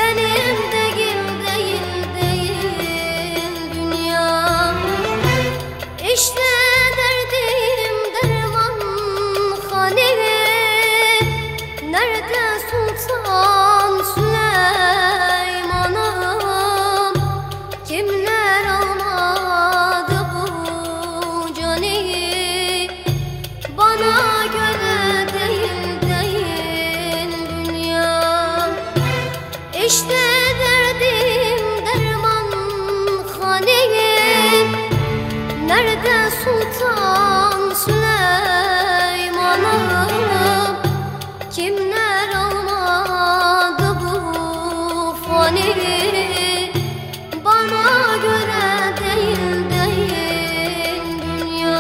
benim değil dünya. İşte derdim derman hani, nerede Sultan Süleyman'ım? Kimler almadı bu cani? Bana göre değil dünya. İşte derdim derman hani, nerede Sultan Süleyman'ım? Kimler almadı bu fani? Bana göre değil dünya.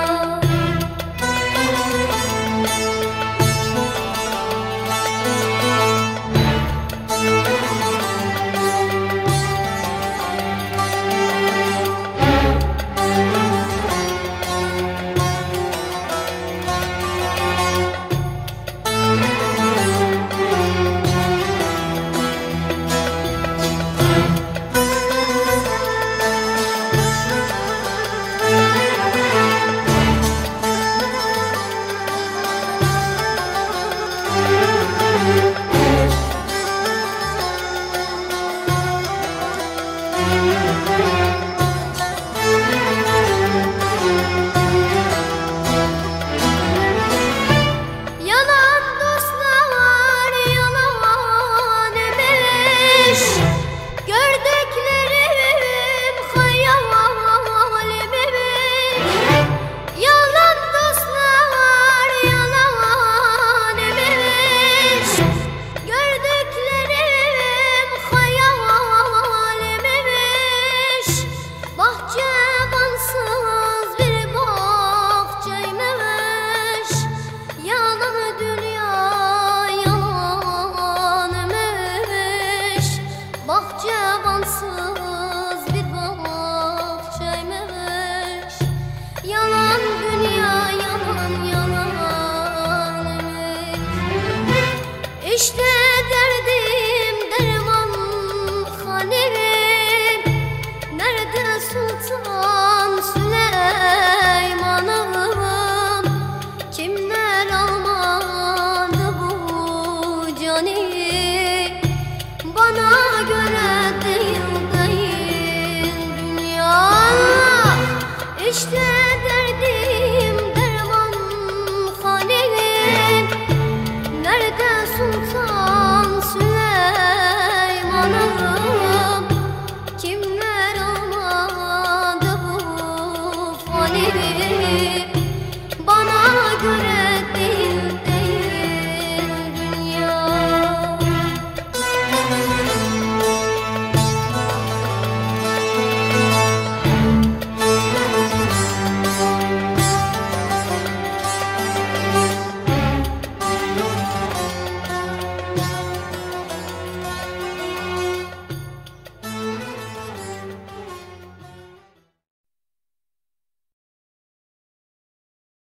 Bahçevansız bir bahçeymiş. Yalan dünya, yalan imiş. İşte derdim derman hani, nerede Sultan Süleyman'ım? Kimler almadı bu cani? Bana göre değil dünya. İşte